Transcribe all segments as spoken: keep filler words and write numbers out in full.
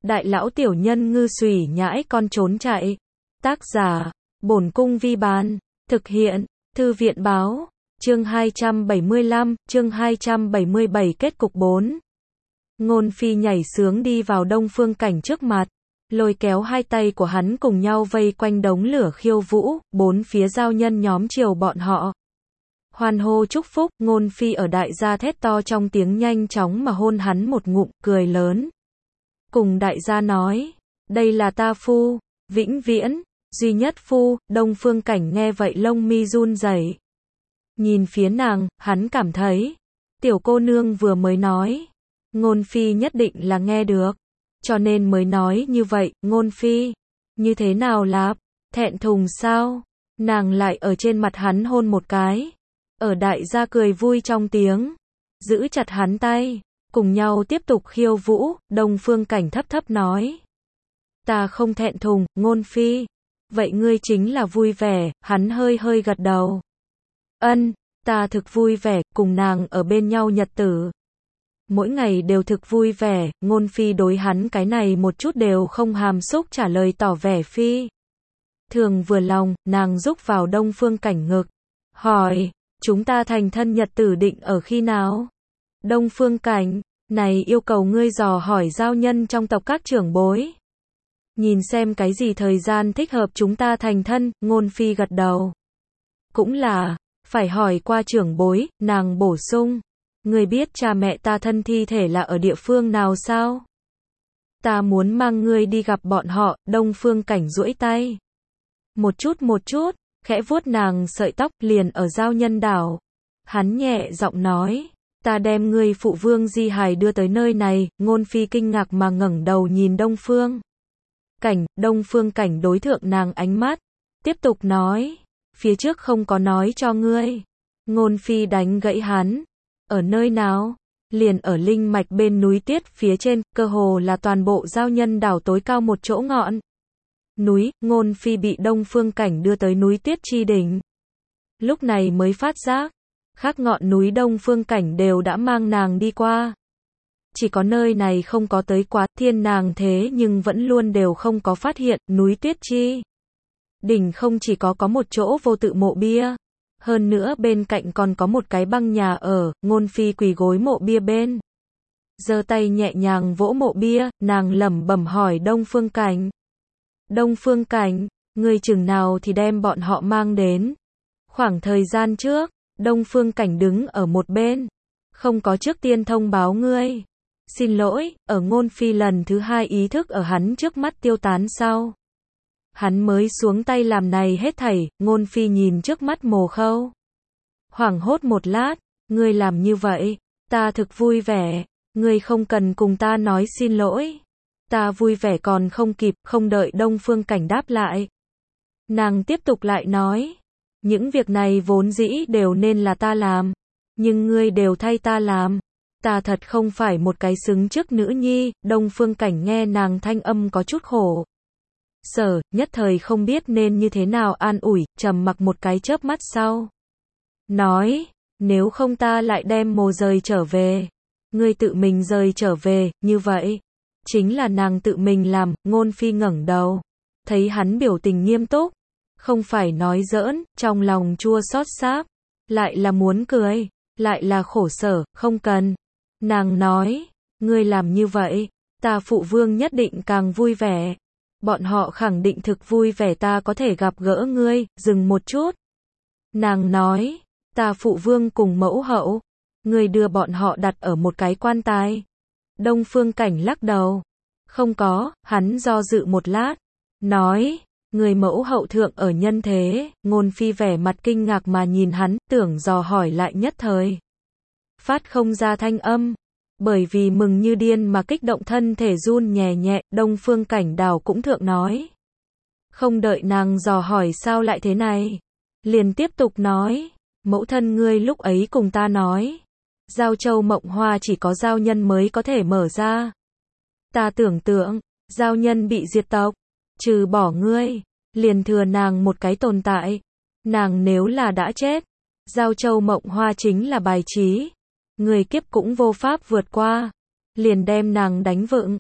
đại lão tiểu nhân ngư xùy nhãi con trốn chạy. Tác giả, Bổn Cung Vi Bán. Thực hiện, Thư viện Báo. Chương hai trăm bảy mươi lăm, chương hai trăm bảy mươi bảy kết cục bốn. Ngôn Phi nhảy sướng đi vào Đông Phương Cảnh trước mặt, lôi kéo hai tay của hắn cùng nhau vây quanh đống lửa khiêu vũ, bốn phía giao nhân nhóm chiều bọn họ. Hoan hô chúc phúc, Ngôn Phi ở đại gia thét to trong tiếng nhanh chóng mà hôn hắn một ngụm, cười lớn. Cùng đại gia nói, đây là ta phu, vĩnh viễn, duy nhất phu. Đông Phương Cảnh nghe vậy lông mi run rẩy. Nhìn phía nàng, hắn cảm thấy, tiểu cô nương vừa mới nói, Ngôn Phi nhất định là nghe được, cho nên mới nói như vậy. Ngôn Phi, như thế nào lạp, thẹn thùng sao? Nàng lại ở trên mặt hắn hôn một cái. Ở đại gia cười vui trong tiếng, giữ chặt hắn tay, cùng nhau tiếp tục khiêu vũ. Đông Phương Cảnh thấp thấp nói, ta không thẹn thùng, Ngôn Phi. Vậy ngươi chính là vui vẻ. Hắn hơi hơi gật đầu. Ân, ta thực vui vẻ, cùng nàng ở bên nhau nhật tử. Mỗi ngày đều thực vui vẻ. Ngôn Phi đối hắn cái này một chút đều không hàm xúc trả lời tỏ vẻ phi thường vừa lòng. Nàng rúc vào Đông Phương Cảnh ngực, hỏi, chúng ta thành thân nhật tử định ở khi nào? Đông Phương Cảnh, này yêu cầu ngươi dò hỏi giao nhân trong tộc các trưởng bối, nhìn xem cái gì thời gian thích hợp chúng ta thành thân. Ngôn Phi gật đầu. Cũng là, phải hỏi qua trưởng bối. Nàng bổ sung, ngươi biết cha mẹ ta thân thi thể là ở địa phương nào sao? Ta muốn mang ngươi đi gặp bọn họ. Đông Phương Cảnh duỗi tay, một chút một chút, khẽ vuốt nàng sợi tóc. Liền ở Giao Nhân Đảo. Hắn nhẹ giọng nói, ta đem ngươi phụ vương di hài đưa tới nơi này. Ngôn Phi kinh ngạc mà ngẩng đầu nhìn Đông Phương Cảnh. Đông Phương Cảnh đối thượng nàng ánh mắt, tiếp tục nói, phía trước không có nói cho ngươi. Ngôn Phi đánh gãy hắn, ở nơi nào? Liền ở linh mạch bên núi Tiết phía trên, cơ hồ là toàn bộ Giao Nhân Đảo tối cao một chỗ ngọn núi. Ngôn Phi bị Đông Phương Cảnh đưa tới núi Tiết chi đỉnh, lúc này mới phát giác, khác ngọn núi Đông Phương Cảnh đều đã mang nàng đi qua, chỉ có nơi này không có tới quá. Thiên nàng thế nhưng vẫn luôn đều không có phát hiện. Núi Tiết chi đỉnh không chỉ có có một chỗ vô tự mộ bia, hơn nữa bên cạnh còn có một cái băng nhà ở. Ngôn Phi quỳ gối mộ bia bên, giơ tay nhẹ nhàng vỗ mộ bia. Nàng lẩm bẩm hỏi Đông Phương Cảnh, Đông Phương Cảnh, ngươi chừng nào thì đem bọn họ mang đến? Khoảng thời gian trước. Đông Phương Cảnh đứng ở một bên, không có trước tiên thông báo ngươi. Xin lỗi. Ở Ngôn Phi lần thứ hai ý thức ở hắn trước mắt tiêu tán sau, hắn mới xuống tay làm này hết thảy. Ngôn Phi nhìn trước mắt mồ khâu, hoảng hốt một lát. Ngươi làm như vậy, ta thực vui vẻ. Ngươi không cần cùng ta nói xin lỗi. Ta vui vẻ còn không kịp. Không đợi Đông Phương Cảnh đáp lại, nàng tiếp tục lại nói, những việc này vốn dĩ đều nên là ta làm, nhưng ngươi đều thay ta làm. Ta thật không phải một cái xứng chức nữ nhi. Đông Phương Cảnh nghe nàng thanh âm có chút khổ sở, nhất thời không biết nên như thế nào an ủi, trầm mặc một cái chớp mắt sau, nói, nếu không ta lại đem mồ rời trở về. Ngươi tự mình rời trở về, như vậy chính là nàng tự mình làm. Ngôn Phi ngẩng đầu, thấy hắn biểu tình nghiêm túc, không phải nói giỡn, trong lòng chua xót xáp, lại là muốn cười, lại là khổ sở. Không cần. Nàng nói, ngươi làm như vậy, ta phụ vương nhất định càng vui vẻ. Bọn họ khẳng định thực vui vẻ ta có thể gặp gỡ ngươi. Dừng một chút, nàng nói, ta phụ vương cùng mẫu hậu, ngươi đưa bọn họ đặt ở một cái quan tài. Đông Phương Cảnh lắc đầu, không có. Hắn do dự một lát, nói, người mẫu hậu thượng ở nhân thế. Ngôn Phi vẻ mặt kinh ngạc mà nhìn hắn, tưởng dò hỏi lại nhất thời phát không ra thanh âm, bởi vì mừng như điên mà kích động thân thể run nhẹ nhẹ. Đông Phương Cảnh đảo cũng thượng nói, không đợi nàng dò hỏi sao lại thế này, liền tiếp tục nói, mẫu thân ngươi lúc ấy cùng ta nói, Giao Châu Mộng Hoa chỉ có giao nhân mới có thể mở ra. Ta tưởng tượng, giao nhân bị diệt tộc, trừ bỏ ngươi, liền thừa nàng một cái tồn tại. Nàng nếu là đã chết, Giao Châu Mộng Hoa chính là bài trí, người kiếp cũng vô pháp vượt qua, liền đem nàng đánh vựng.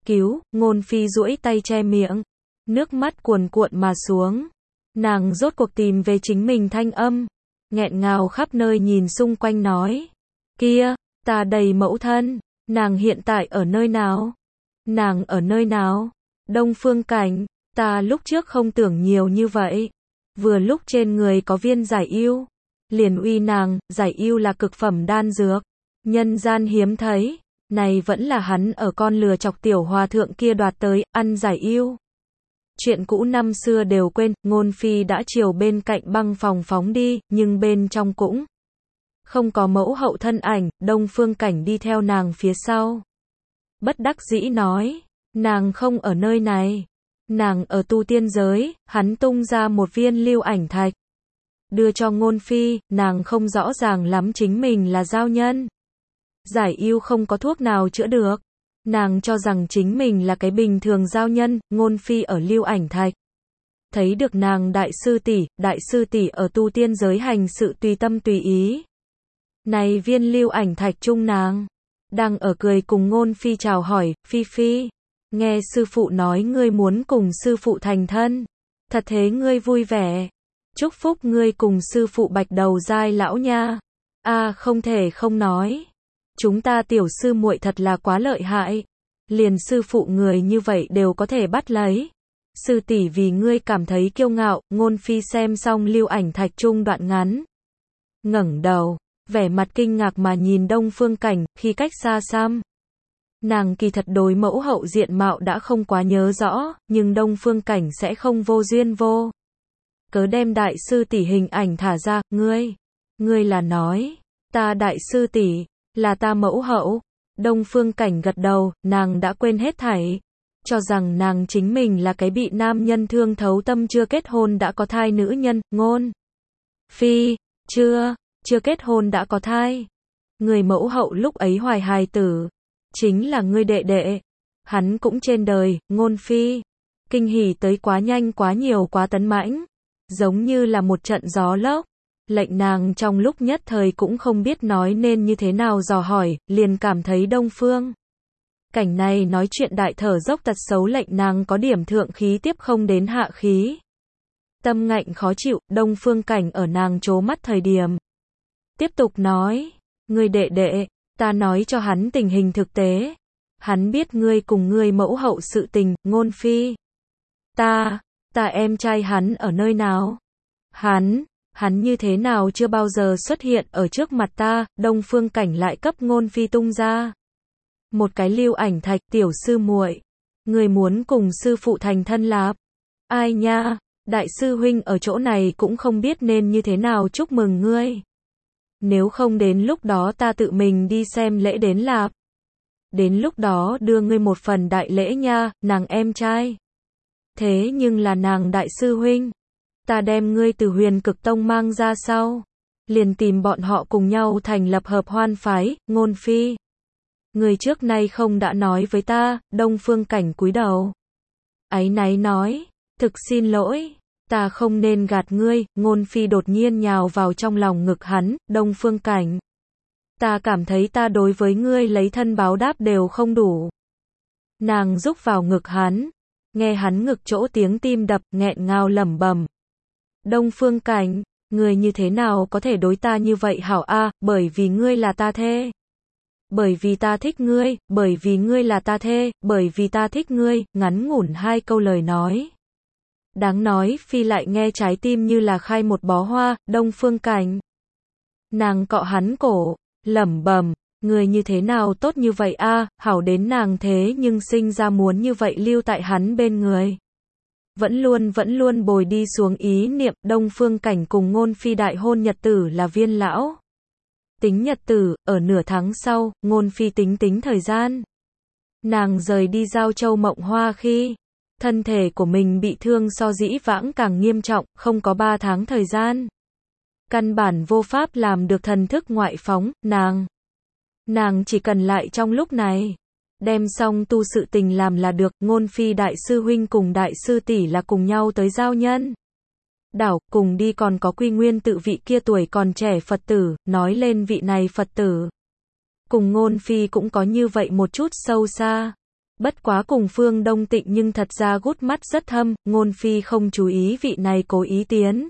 cứu, Ngôn Phi duỗi tay che miệng. Nước mắt cuồn cuộn mà xuống. Nàng rốt cuộc tìm về chính mình thanh âm. Nghẹn ngào khắp nơi nhìn xung quanh nói. Kia, ta đầy mẫu thân. Nàng hiện tại ở nơi nào? Nàng ở nơi nào? Đông Phương Cảnh, ta lúc trước không tưởng nhiều như vậy. Vừa lúc trên người có viên giải yêu. Liền uy nàng, giải yêu là cực phẩm đan dược. Nhân gian hiếm thấy. Này vẫn là hắn ở con lừa chọc tiểu hòa thượng kia đoạt tới, ăn giải yêu. Chuyện cũ năm xưa đều quên, Ngôn Phi đã chiều bên cạnh băng phòng phóng đi, nhưng bên trong cũng không có mẫu hậu thân ảnh, Đông Phương Cảnh đi theo nàng phía sau. Bất đắc dĩ nói, nàng không ở nơi này. Nàng ở tu tiên giới, hắn tung ra một viên lưu ảnh thạch. Đưa cho Ngôn Phi, nàng không rõ ràng lắm chính mình là giao nhân. Giải yêu không có thuốc nào chữa được. Nàng cho rằng chính mình là cái bình thường giao nhân, Ngôn Phi ở lưu ảnh thạch. Thấy được nàng đại sư tỷ, đại sư tỷ ở tu tiên giới hành sự tùy tâm tùy ý. Này viên lưu ảnh thạch chung nàng, đang ở cười cùng Ngôn Phi chào hỏi, Phi Phi. Nghe sư phụ nói ngươi muốn cùng sư phụ thành thân. Thật thế ngươi vui vẻ. Chúc phúc ngươi cùng sư phụ bạch đầu giai lão nha. A không thể không nói. Chúng ta tiểu sư muội thật là quá lợi hại. Liền sư phụ người như vậy đều có thể bắt lấy. Sư tỷ vì ngươi cảm thấy kiêu ngạo, Ngôn Phi xem xong lưu ảnh thạch chung đoạn ngắn. Ngẩng đầu, vẻ mặt kinh ngạc mà nhìn Đông Phương Cảnh, khi cách xa xăm. Nàng kỳ thật đối mẫu hậu diện mạo đã không quá nhớ rõ, nhưng Đông Phương Cảnh sẽ không vô duyên vô cớ đem đại sư tỷ hình ảnh thả ra, ngươi, ngươi là nói, ta đại sư tỷ, là ta mẫu hậu. Đông Phương Cảnh gật đầu, nàng đã quên hết thảy, cho rằng nàng chính mình là cái bị nam nhân thương thấu tâm chưa kết hôn đã có thai nữ nhân, Ngôn Phi, chưa, chưa kết hôn đã có thai. Người mẫu hậu lúc ấy hoài hài tử, chính là ngươi đệ đệ. Hắn cũng trên đời, Ngôn Phi. Kinh hỉ tới quá nhanh quá nhiều quá tấn mãnh. Giống như là một trận gió lốc. Lệnh nàng trong lúc nhất thời cũng không biết nói nên như thế nào dò hỏi, liền cảm thấy Đông Phương Cảnh này nói chuyện đại thở dốc tật xấu lệnh nàng có điểm thượng khí tiếp không đến hạ khí. Tâm ngạnh khó chịu, Đông Phương Cảnh ở nàng trố mắt thời điểm. Tiếp tục nói, ngươi đệ đệ, ta nói cho hắn tình hình thực tế. Hắn biết ngươi cùng ngươi mẫu hậu sự tình, Ngôn Phi. Ta, ta em trai hắn ở nơi nào? Hắn, hắn như thế nào chưa bao giờ xuất hiện ở trước mặt ta, Đông Phương Cảnh lại cấp Ngôn Phi tung ra. Một cái lưu ảnh thạch, tiểu sư muội. Ngươi muốn cùng sư phụ thành thân lạp. Ai nha, đại sư huynh ở chỗ này cũng không biết nên như thế nào chúc mừng ngươi. Nếu không đến lúc đó ta tự mình đi xem lễ đến lạp. Đến lúc đó đưa ngươi một phần đại lễ nha, nàng em trai. Thế nhưng là nàng đại sư huynh. Ta đem ngươi từ Huyền Cực Tông mang ra sau. Liền tìm bọn họ cùng nhau thành lập hợp hoan phái, Ngôn Phi. Người trước nay không đã nói với ta, Đông Phương Cảnh cúi đầu. Áy náy nói, thực xin lỗi. Ta không nên gạt ngươi, Ngôn Phi đột nhiên nhào vào trong lòng ngực hắn, Đông Phương Cảnh. Ta cảm thấy ta đối với ngươi lấy thân báo đáp đều không đủ. Nàng rúc vào ngực hắn, nghe hắn ngực chỗ tiếng tim đập, nghẹn ngào lẩm bẩm. Đông Phương Cảnh, ngươi như thế nào có thể đối ta như vậy hảo a, bởi vì ngươi là ta thê. Bởi vì ta thích ngươi, bởi vì ngươi là ta thê, bởi vì ta thích ngươi, ngắn ngủn hai câu lời nói. Đáng nói, Phi lại nghe trái tim như là khai một bó hoa, Đông Phương Cảnh. Nàng cọ hắn cổ, lẩm bẩm, người như thế nào tốt như vậy a, hảo đến nàng thế nhưng sinh ra muốn như vậy lưu tại hắn bên người. Vẫn luôn vẫn luôn bồi đi xuống ý niệm, Đông Phương Cảnh cùng Ngôn Phi đại hôn nhật tử là viên lão. Tính nhật tử, ở nửa tháng sau, Ngôn Phi tính tính thời gian. Nàng rời đi Giao Châu Mộng Hoa khi thân thể của mình bị thương so dĩ vãng càng nghiêm trọng, không có ba tháng thời gian. Căn bản vô pháp làm được thần thức ngoại phóng, nàng. Nàng chỉ cần lại trong lúc này. Đem xong tu sự tình làm là được, Ngôn Phi đại sư huynh cùng đại sư tỷ là cùng nhau tới giao nhân. Đảo, cùng đi còn có Quy Nguyên tự vị kia tuổi còn trẻ Phật tử, nói lên vị này Phật tử. Cùng Ngôn Phi cũng có như vậy một chút sâu xa. Bất quá cùng Phương Đông Tịnh nhưng thật ra gút mắt rất thâm, Ngôn Phi không chú ý vị này cố ý tiến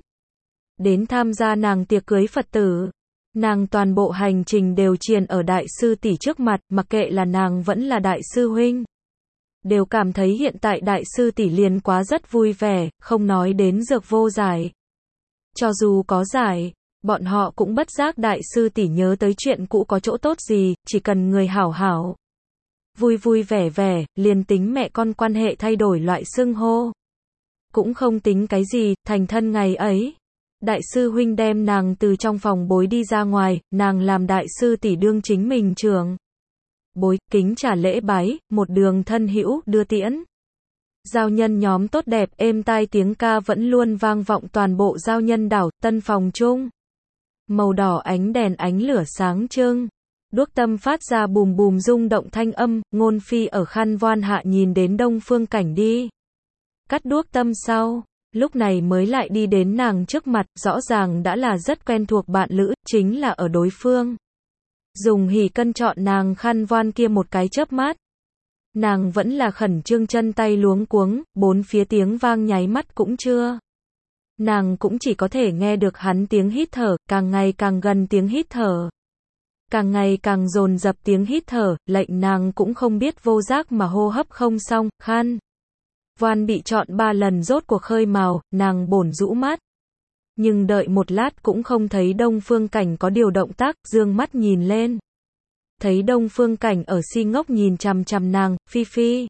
đến tham gia nàng tiệc cưới Phật tử. Nàng toàn bộ hành trình đều triền ở đại sư tỷ trước mặt, mặc kệ là nàng vẫn là đại sư huynh. Đều cảm thấy hiện tại đại sư tỷ liền quá rất vui vẻ, không nói đến dược vô giải. Cho dù có giải, bọn họ cũng bất giác đại sư tỷ nhớ tới chuyện cũ có chỗ tốt gì, chỉ cần người hảo hảo. Vui vui vẻ vẻ, liền tính mẹ con quan hệ thay đổi loại xưng hô. Cũng không tính cái gì, thành thân ngày ấy. Đại sư huynh đem nàng từ trong phòng bối đi ra ngoài, nàng làm đại sư tỷ đương chính mình trưởng bối, kính trả lễ bái, một đường thân hữu đưa tiễn. Giao nhân nhóm tốt đẹp, êm tai tiếng ca vẫn luôn vang vọng toàn bộ giao nhân đảo, tân phòng chung. Màu đỏ ánh đèn ánh lửa sáng trưng. Đuốc tâm phát ra bùm bùm rung động thanh âm, Ngôn Phi ở khăn voan hạ nhìn đến Đông Phương Cảnh đi. Cắt đuốc tâm sau, lúc này mới lại đi đến nàng trước mặt, rõ ràng đã là rất quen thuộc bạn lữ, chính là ở đối phương. Dùng hỉ cân chọn nàng khăn voan kia một cái chớp mắt. Nàng vẫn là khẩn trương chân tay luống cuống, bốn phía tiếng vang nháy mắt cũng chưa. Nàng cũng chỉ có thể nghe được hắn tiếng hít thở, càng ngày càng gần tiếng hít thở. Càng ngày càng dồn dập tiếng hít thở, lệnh nàng cũng không biết vô giác mà hô hấp không xong, khăn voan bị chọn ba lần rốt cuộc khơi mào, nàng bổn rũ mắt. Nhưng đợi một lát cũng không thấy Đông Phương Cảnh có điều động tác, dương mắt nhìn lên. Thấy Đông Phương Cảnh ở si ngốc nhìn chằm chằm nàng, Phi Phi.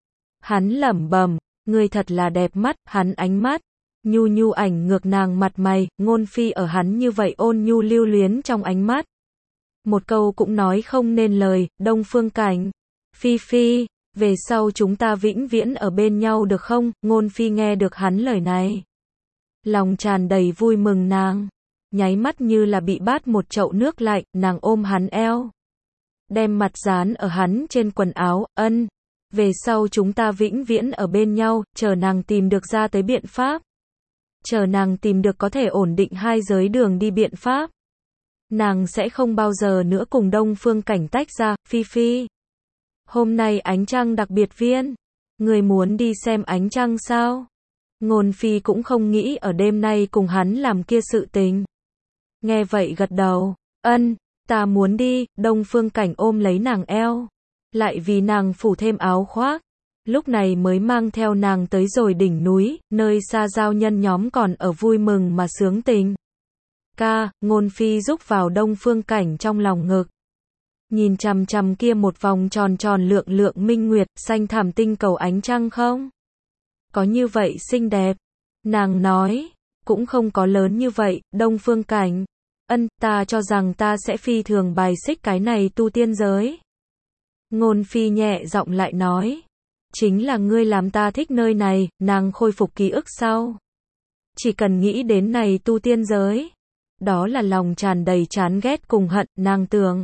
Hắn lẩm bẩm, người thật là đẹp mắt, hắn ánh mắt nhu nhu ảnh ngược nàng mặt mày, Ngôn Phi ở hắn như vậy ôn nhu lưu luyến trong ánh mắt. Một câu cũng nói không nên lời, Đông Phương Cảnh. Phi Phi, về sau chúng ta vĩnh viễn ở bên nhau được không? Ngôn Phi nghe được hắn lời này. Lòng tràn đầy vui mừng nàng. Nháy mắt như là bị bát một chậu nước lạnh, nàng ôm hắn eo. Đem mặt dán ở hắn trên quần áo, ân. Về sau chúng ta vĩnh viễn ở bên nhau, chờ nàng tìm được ra tới biện pháp. Chờ nàng tìm được có thể ổn định hai giới đường đi biện pháp. Nàng sẽ không bao giờ nữa cùng Đông Phương Cảnh tách ra, Phi Phi. Hôm nay ánh trăng đặc biệt viên. Người muốn đi xem ánh trăng sao? Ngôn Phi cũng không nghĩ ở đêm nay cùng hắn làm kia sự tình. Nghe vậy gật đầu, ân, ta muốn đi, Đông Phương Cảnh ôm lấy nàng eo. Lại vì nàng phủ thêm áo khoác. Lúc này mới mang theo nàng tới rồi đỉnh núi, nơi xa giao nhân nhóm còn ở vui mừng mà sướng tình. Ca, Ngôn Phi rúc vào Đông Phương Cảnh trong lòng ngực. Nhìn chằm chằm kia một vòng tròn tròn lượng lượng minh nguyệt, xanh thẳm tinh cầu ánh trăng không? Có như vậy xinh đẹp. Nàng nói, cũng không có lớn như vậy, Đông Phương Cảnh. Ân, ta cho rằng ta sẽ phi thường bài xích cái này tu tiên giới. Ngôn Phi nhẹ giọng lại nói. Chính là ngươi làm ta thích nơi này, nàng khôi phục ký ức sau. Chỉ cần nghĩ đến này tu tiên giới. Đó là lòng tràn đầy chán ghét cùng hận, nàng tưởng.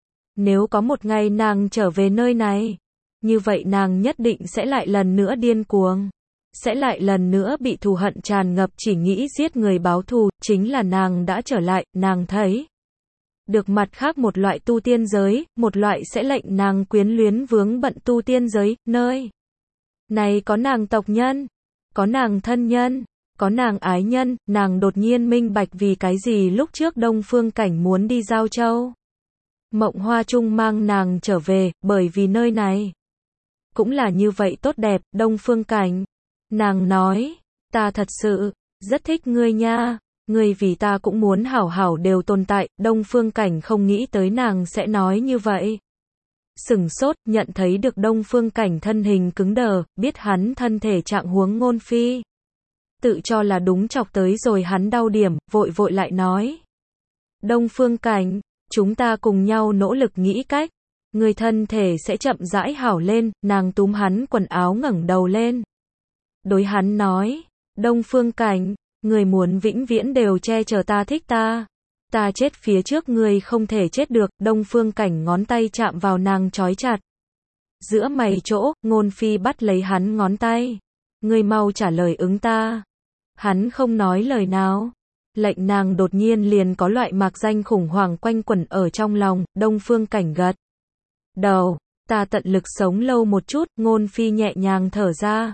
Nếu có một ngày nàng trở về nơi này, như vậy nàng nhất định sẽ lại lần nữa điên cuồng. Sẽ lại lần nữa bị thù hận tràn ngập chỉ nghĩ giết người báo thù, chính là nàng đã trở lại, nàng thấy. Được mặt khác một loại tu tiên giới, một loại sẽ lệnh nàng quyến luyến vướng bận tu tiên giới, nơi này có nàng tộc nhân, có nàng thân nhân, có nàng ái nhân, nàng đột nhiên minh bạch vì cái gì lúc trước Đông Phương Cảnh muốn đi Giao Châu. Mộng Hoa Trung mang nàng trở về, bởi vì nơi này cũng là như vậy tốt đẹp, Đông Phương Cảnh. Nàng nói, ta thật sự rất thích ngươi nha, ngươi vì ta cũng muốn hảo hảo đều tồn tại, Đông Phương Cảnh không nghĩ tới nàng sẽ nói như vậy. Sửng sốt, nhận thấy được Đông Phương Cảnh thân hình cứng đờ, biết hắn thân thể trạng huống Ngôn Phi. Tự cho là đúng chọc tới rồi hắn đau điểm, vội vội lại nói. Đông Phương Cảnh, chúng ta cùng nhau nỗ lực nghĩ cách. Người thân thể sẽ chậm rãi hảo lên, nàng túm hắn quần áo ngẩng đầu lên. Đối hắn nói, Đông Phương Cảnh, người muốn vĩnh viễn đều che chở ta thích ta. Ta chết phía trước người không thể chết được, Đông Phương Cảnh ngón tay chạm vào nàng trói chặt. Giữa mày chỗ, Ngôn Phi bắt lấy hắn ngón tay. Người mau trả lời ứng ta. Hắn không nói lời nào. Lệnh nàng đột nhiên liền có loại mạc danh khủng hoảng quanh quẩn ở trong lòng, Đông Phương Cảnh gật đầu. Ta tận lực sống lâu một chút, Ngôn Phi nhẹ nhàng thở ra.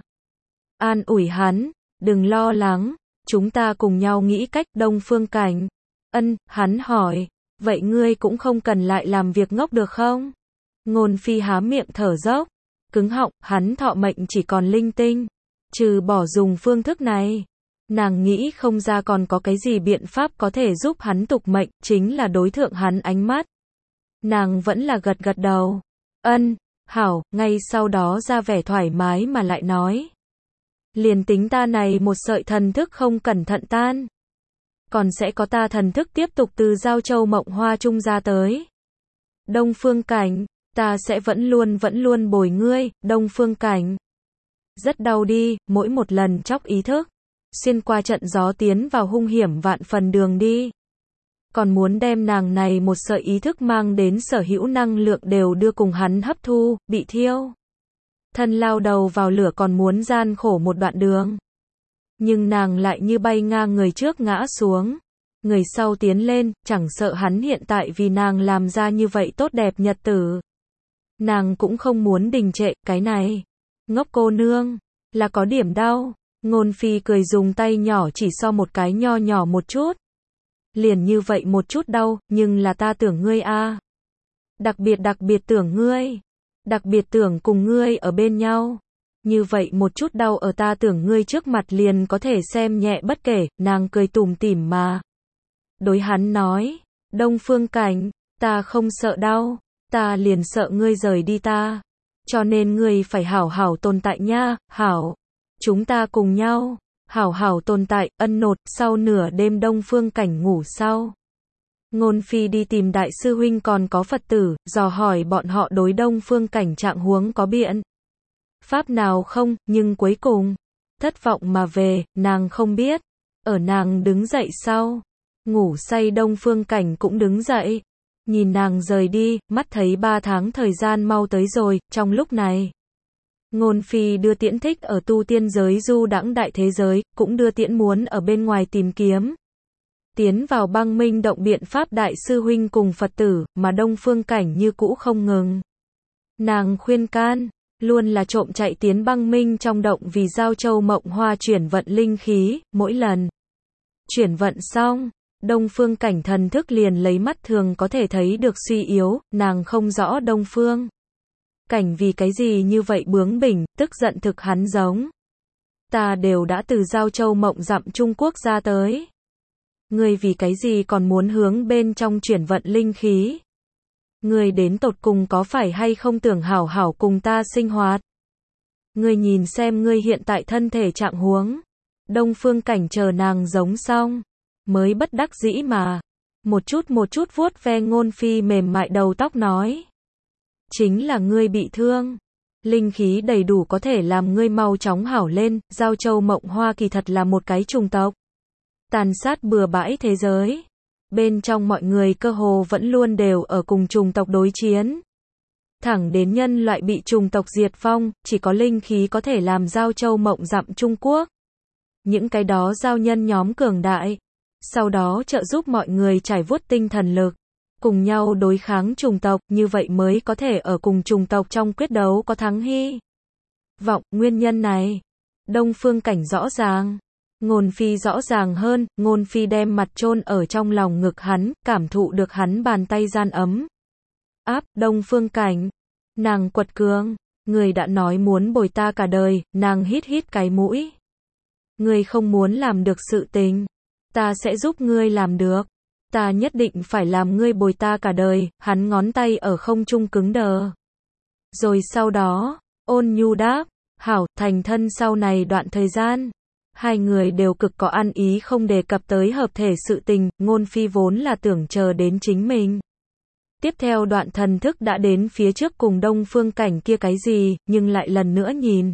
An ủi hắn, đừng lo lắng, chúng ta cùng nhau nghĩ cách. Đông Phương Cảnh. Ân, hắn hỏi, vậy ngươi cũng không cần lại làm việc ngốc được không? Ngôn Phi há miệng thở dốc, cứng họng, hắn thọ mệnh chỉ còn linh tinh. Trừ bỏ dùng phương thức này, nàng nghĩ không ra còn có cái gì biện pháp có thể giúp hắn tục mệnh, chính là đối thượng hắn ánh mắt. Nàng vẫn là gật gật đầu. Ân, hảo, ngay sau đó ra vẻ thoải mái mà lại nói. Liền tính ta này một sợi thần thức không cẩn thận tan, còn sẽ có ta thần thức tiếp tục từ Giao Châu Mộng Hoa Trung ra tới. Đông Phương Cảnh, ta sẽ vẫn luôn vẫn luôn bồi ngươi. Đông Phương Cảnh. Rất đau đi, mỗi một lần chóc ý thức, xuyên qua trận gió tiến vào hung hiểm vạn phần đường đi. Còn muốn đem nàng này một sợi ý thức mang đến sở hữu năng lượng đều đưa cùng hắn hấp thu, bị thiêu. Thân lao đầu vào lửa còn muốn gian khổ một đoạn đường. Nhưng nàng lại như bay ngang người trước ngã xuống. Người sau tiến lên, chẳng sợ hắn hiện tại vì nàng làm ra như vậy tốt đẹp nhật tử. Nàng cũng không muốn đình trệ, cái này. Ngốc cô nương, là có điểm đau. Ngôn Phi cười dùng tay nhỏ chỉ so một cái nho nhỏ một chút. Liền như vậy một chút đau, nhưng là ta tưởng ngươi a. Đặc biệt đặc biệt tưởng ngươi. Đặc biệt tưởng cùng ngươi ở bên nhau. Như vậy một chút đau ở ta tưởng ngươi trước mặt liền có thể xem nhẹ bất kể. Nàng cười tủm tỉm mà đối hắn nói, Đông Phương Cảnh, ta không sợ đau, ta liền sợ ngươi rời đi ta. Cho nên ngươi phải hảo hảo tồn tại nha. Hảo, chúng ta cùng nhau hảo hảo tồn tại. Ân nột. Sau nửa đêm Đông Phương Cảnh ngủ sau, Ngôn Phi đi tìm đại sư huynh còn có Phật tử, dò hỏi bọn họ đối Đông Phương Cảnh trạng huống có biện pháp nào không, nhưng cuối cùng thất vọng mà về. Nàng không biết. Ở nàng đứng dậy sau, ngủ say Đông Phương Cảnh cũng đứng dậy, nhìn nàng rời đi, mắt thấy ba tháng thời gian mau tới rồi. Trong lúc này, Ngôn Phi đưa tiễn thích ở tu tiên giới du đãng đại thế giới, cũng đưa tiễn muốn ở bên ngoài tìm kiếm tiến vào Băng Minh động biện pháp đại sư huynh cùng Phật tử, mà Đông Phương Cảnh như cũ không ngừng. Nàng khuyên can, luôn là trộm chạy tiến Băng Minh trong động vì Giao Châu Mộng Hoa chuyển vận linh khí. Mỗi lần chuyển vận xong, Đông Phương Cảnh thần thức liền lấy mắt thường có thể thấy được suy yếu. Nàng không rõ Đông Phương Cảnh vì cái gì như vậy bướng bỉnh, tức giận thực hắn giống. Ta đều đã từ Giao Châu Mộng Dặm Trung Quốc ra tới. Ngươi vì cái gì còn muốn hướng bên trong chuyển vận linh khí? Ngươi đến tột cùng có phải hay không tưởng hảo hảo cùng ta sinh hoạt? Ngươi nhìn xem ngươi hiện tại thân thể trạng huống. Đông Phương Cảnh chờ nàng giống xong, mới bất đắc dĩ mà một chút một chút vuốt ve Ngôn Phi mềm mại đầu tóc nói. Chính là ngươi bị thương. Linh khí đầy đủ có thể làm ngươi mau chóng hảo lên. Giao Châu Mộng Hoa kỳ thật là một cái chủng tộc tàn sát bừa bãi thế giới. Bên trong mọi người cơ hồ vẫn luôn đều ở cùng chủng tộc đối chiến. Thẳng đến nhân loại bị chủng tộc diệt vong, chỉ có linh khí có thể làm Giao Châu Mộng Dặm Trung Quốc. Những cái đó giao nhân nhóm cường đại, sau đó trợ giúp mọi người trải vuốt tinh thần lực, cùng nhau đối kháng chủng tộc, như vậy mới có thể ở cùng chủng tộc trong quyết đấu có thắng hy vọng. Nguyên nhân này, Đông Phương Cảnh rõ ràng. Ngôn Phi rõ ràng hơn. Ngôn Phi đem mặt chôn ở trong lòng ngực hắn, cảm thụ được hắn bàn tay gian ấm áp. Đông Phương Cảnh, nàng quật cường, người đã nói muốn bồi ta cả đời. Nàng hít hít cái mũi. Ngươi không muốn làm được sự tình, ta sẽ giúp ngươi làm được. Ta nhất định phải làm ngươi bồi ta cả đời. Hắn ngón tay ở không trung cứng đờ, rồi sau đó ôn nhu đáp, hảo. Thành thân sau này đoạn thời gian, hai người đều cực có ăn ý, không đề cập tới hợp thể sự tình. Ngôn Phi vốn là tưởng chờ đến chính mình tiếp theo đoạn thần thức đã đến phía trước cùng Đông Phương Cảnh kia cái gì, nhưng lại lần nữa nhìn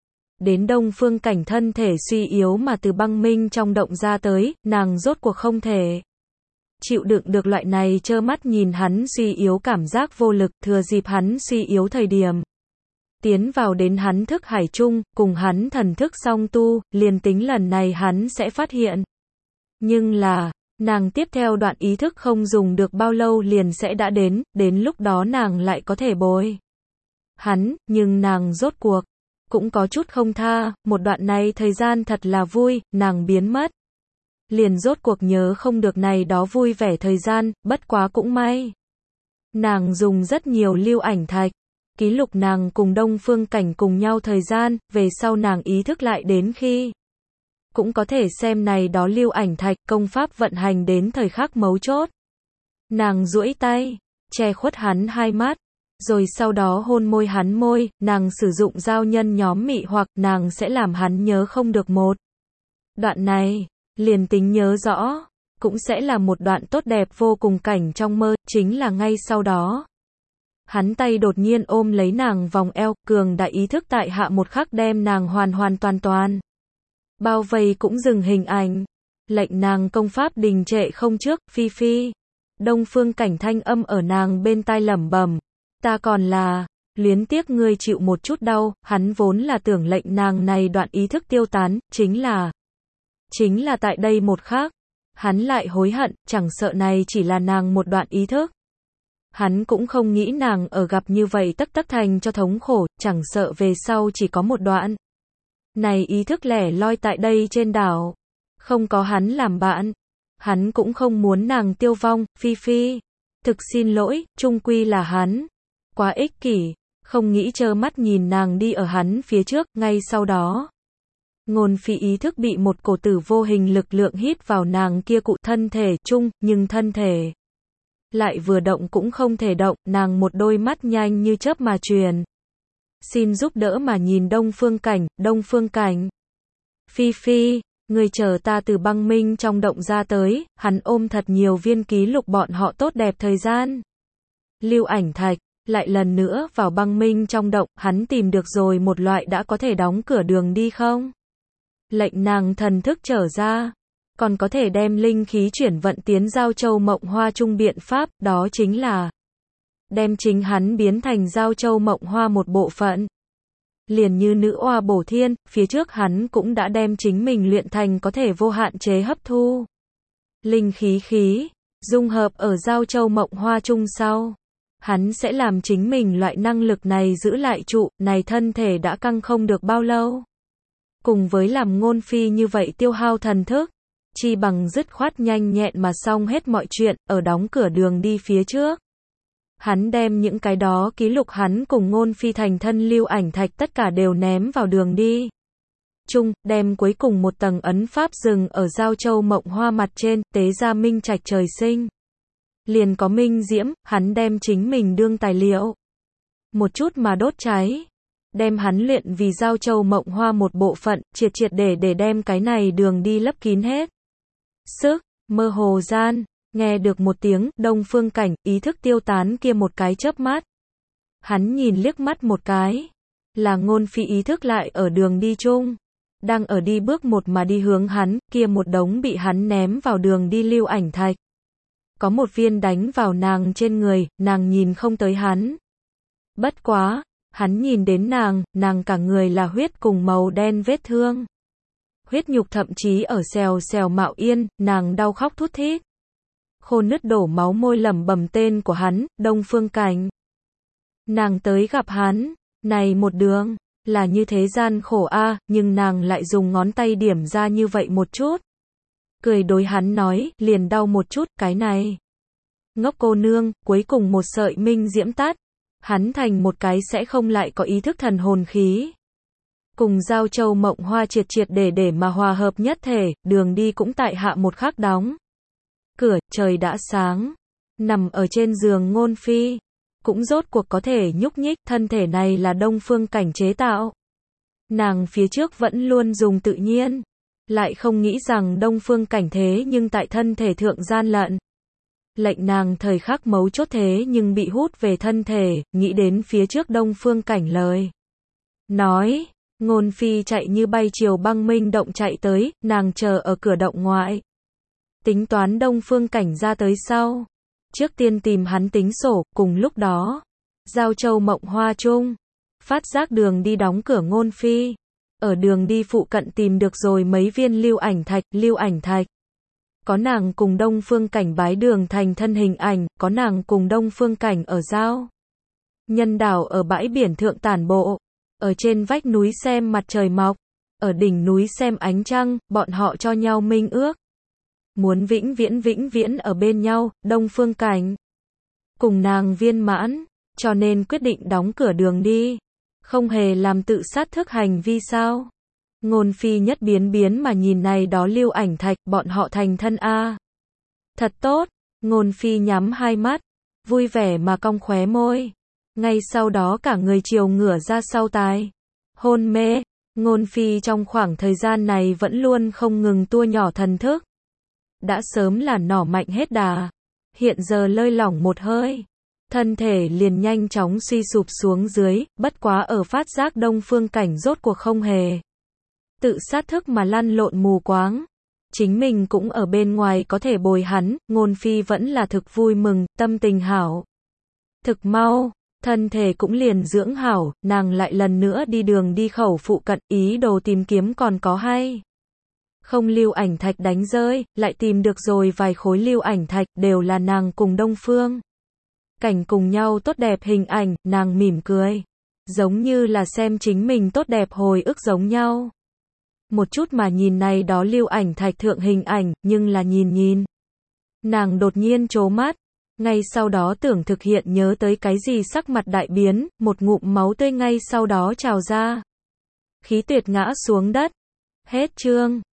đến Đông Phương Cảnh thân thể suy yếu mà từ Băng Minh trong động ra tới. Nàng rốt cuộc không thể chịu đựng được loại này trơ mắt nhìn hắn suy yếu cảm giác vô lực, thừa dịp hắn suy yếu thời điểm tiến vào đến hắn thức hải chung, cùng hắn thần thức song tu. Liền tính lần này hắn sẽ phát hiện, nhưng là nàng tiếp theo đoạn ý thức không dùng được bao lâu liền sẽ đã đến, đến lúc đó nàng lại có thể bồi hắn, nhưng nàng rốt cuộc cũng có chút không tha, một đoạn này thời gian thật là vui, nàng biến mất. Liền rốt cuộc nhớ không được này đó vui vẻ thời gian, bất quá cũng may. Nàng dùng rất nhiều lưu ảnh thạch, ký lục nàng cùng Đông Phương Cảnh cùng nhau thời gian, về sau nàng ý thức lại đến khi. Cũng có thể xem này đó lưu ảnh thạch, công pháp vận hành đến thời khắc mấu chốt. Nàng duỗi tay, che khuất hắn hai mắt, rồi sau đó hôn môi hắn môi, nàng sử dụng giao nhân nhóm mị hoặc nàng sẽ làm hắn nhớ không được một. Đoạn này, liền tính nhớ rõ, cũng sẽ là một đoạn tốt đẹp vô cùng cảnh trong mơ, chính là ngay sau đó. Hắn tay đột nhiên ôm lấy nàng vòng eo, cường đại ý thức tại hạ một khắc đem nàng hoàn hoàn toàn toàn. Bao vây cũng dừng hình ảnh, lệnh nàng công pháp đình trệ không trước, phi phi. Đông Phương Cảnh thanh âm ở nàng bên tai lẩm bẩm, ta còn là, luyến tiếc ngươi chịu một chút đau, hắn vốn là tưởng lệnh nàng này đoạn ý thức tiêu tán, chính là, chính là tại đây một khắc, hắn lại hối hận, chẳng sợ này chỉ là nàng một đoạn ý thức. Hắn cũng không nghĩ nàng ở gặp như vậy tất tất thành cho thống khổ, chẳng sợ về sau chỉ có một đoạn. Này ý thức lẻ loi tại đây trên đảo, không có hắn làm bạn. Hắn cũng không muốn nàng tiêu vong, phi phi. Thực xin lỗi, chung quy là hắn. Quá ích kỷ, không nghĩ trơ mắt nhìn nàng đi ở hắn phía trước, ngay sau đó. Ngôn phi ý thức bị một cổ tử vô hình lực lượng hít vào nàng kia cụ thân thể chung, nhưng thân thể lại vừa động cũng không thể động, nàng một đôi mắt nhanh như chớp mà truyền. Xin giúp đỡ mà nhìn Đông Phương Cảnh, Đông Phương Cảnh. Phi phi, người chờ ta từ băng minh trong động ra tới, hắn ôm thật nhiều viên ký lục bọn họ tốt đẹp thời gian. Lưu ảnh thạch, lại lần nữa vào băng minh trong động, hắn tìm được rồi một loại đã có thể đóng cửa đường đi không? Lệnh nàng thần thức trở ra, còn có thể đem linh khí chuyển vận tiến Giao Châu Mộng Hoa trung biện pháp, đó chính là đem chính hắn biến thành Giao Châu Mộng Hoa một bộ phận. Liền như nữ oa bổ thiên, phía trước hắn cũng đã đem chính mình luyện thành có thể vô hạn chế hấp thu linh khí khí, dung hợp ở Giao Châu Mộng Hoa chung sau. Hắn sẽ làm chính mình loại năng lực này giữ lại trụ, này thân thể đã căng không được bao lâu. Cùng với làm ngôn phi như vậy tiêu hao thần thức, chi bằng dứt khoát nhanh nhẹn mà xong hết mọi chuyện, ở đóng cửa đường đi phía trước. Hắn đem những cái đó ký lục hắn cùng ngôn phi thành thân lưu ảnh thạch tất cả đều ném vào đường đi. Chung, đem cuối cùng một tầng ấn pháp dừng ở Giao Châu Mộng Hoa mặt trên, tế ra minh trạch trời sinh. Liền có minh diễm, hắn đem chính mình đương tài liệu. Một chút mà đốt cháy. Đem hắn luyện vì Giao Châu Mộng Hoa một bộ phận, triệt triệt để để đem cái này đường đi lấp kín hết. Sức, mơ hồ gian, nghe được một tiếng, Đông Phương Cảnh, ý thức tiêu tán kia một cái chớp mắt. Hắn nhìn liếc mắt một cái, là ngôn phi ý thức lại ở đường đi chung. Đang ở đi bước một mà đi hướng hắn, kia một đống bị hắn ném vào đường đi lưu ảnh thạch. Có một viên đánh vào nàng trên người, nàng nhìn không tới hắn. Bất quá, hắn nhìn đến nàng, nàng cả người là huyết cùng màu đen vết thương. Huyết nhục thậm chí ở xèo xèo mạo yên, nàng đau khóc thút thít. Khô nứt đổ máu môi lẩm bẩm tên của hắn, Đông Phương Cảnh. Nàng tới gặp hắn, này một đường, là như thế gian khổ a, nhưng nàng lại dùng ngón tay điểm ra như vậy một chút. Cười đối hắn nói, liền đau một chút, cái này. Ngốc cô nương, cuối cùng một sợi minh diễm tát, hắn thành một cái sẽ không lại có ý thức thần hồn khí. Cùng Giao Châu Mộng Hoa triệt triệt để để mà hòa hợp nhất thể, đường đi cũng tại hạ một khắc đóng. Cửa, trời đã sáng. Nằm ở trên giường ngôn phi. Cũng rốt cuộc có thể nhúc nhích, thân thể này là Đông Phương Cảnh chế tạo. Nàng phía trước vẫn luôn dùng tự nhiên. Lại không nghĩ rằng Đông Phương Cảnh thế nhưng tại thân thể thượng gian lận. Lệnh nàng thời khắc mấu chốt thế nhưng bị hút về thân thể, nghĩ đến phía trước Đông Phương Cảnh lời. Nói, ngôn phi chạy như bay chiều băng minh động chạy tới, nàng chờ ở cửa động ngoại. Tính toán Đông Phương Cảnh ra tới sau. Trước tiên tìm hắn tính sổ, cùng lúc đó. Giao Châu Mộng Hoa chung. Phát giác đường đi đóng cửa ngôn phi. Ở đường đi phụ cận tìm được rồi mấy viên lưu ảnh thạch, lưu ảnh thạch. Có nàng cùng Đông Phương Cảnh bái đường thành thân hình ảnh, có nàng cùng Đông Phương Cảnh ở giao. Nhân đảo ở bãi biển thượng tản bộ, ở trên vách núi xem mặt trời mọc, ở đỉnh núi xem ánh trăng, bọn họ cho nhau minh ước. Muốn vĩnh viễn vĩnh viễn ở bên nhau, Đông Phương Cảnh. Cùng nàng viên mãn, cho nên quyết định đóng cửa đường đi. Không hề làm tự sát thức hành vi sao? Ngôn Phi nhất biến biến mà nhìn này đó Lưu Ảnh Thạch, bọn họ thành thân a. Thật tốt, Ngôn Phi nhắm hai mắt, vui vẻ mà cong khóe môi. Ngay sau đó cả người chiều ngửa ra sau tai. Hôn mê, Ngôn Phi trong khoảng thời gian này vẫn luôn không ngừng tua nhỏ thần thức. Đã sớm là nỏ mạnh hết đà, hiện giờ lơi lỏng một hơi. Thân thể liền nhanh chóng suy sụp xuống dưới, bất quá ở phát giác Đông Phương Cảnh rốt cuộc không hề tự sát thức mà lăn lộn mù quáng. Chính mình cũng ở bên ngoài có thể bồi hắn, Ngôn Phi vẫn là thực vui mừng, tâm tình hảo. Thực mau, thân thể cũng liền dưỡng hảo, nàng lại lần nữa đi đường đi khẩu phụ cận, ý đồ tìm kiếm còn có hay không Lưu Ảnh Thạch đánh rơi, lại tìm được rồi vài khối Lưu Ảnh Thạch, đều là nàng cùng Đông Phương Cảnh cùng nhau tốt đẹp hình ảnh, nàng mỉm cười. Giống như là xem chính mình tốt đẹp hồi ức giống nhau. Một chút mà nhìn này đó Lưu Ảnh Thạch thượng hình ảnh, nhưng là nhìn nhìn. Nàng đột nhiên trố mắt, ngay sau đó tưởng thực hiện nhớ tới cái gì sắc mặt đại biến, một ngụm máu tươi ngay sau đó trào ra. Khí tuyệt ngã xuống đất. Hết chương.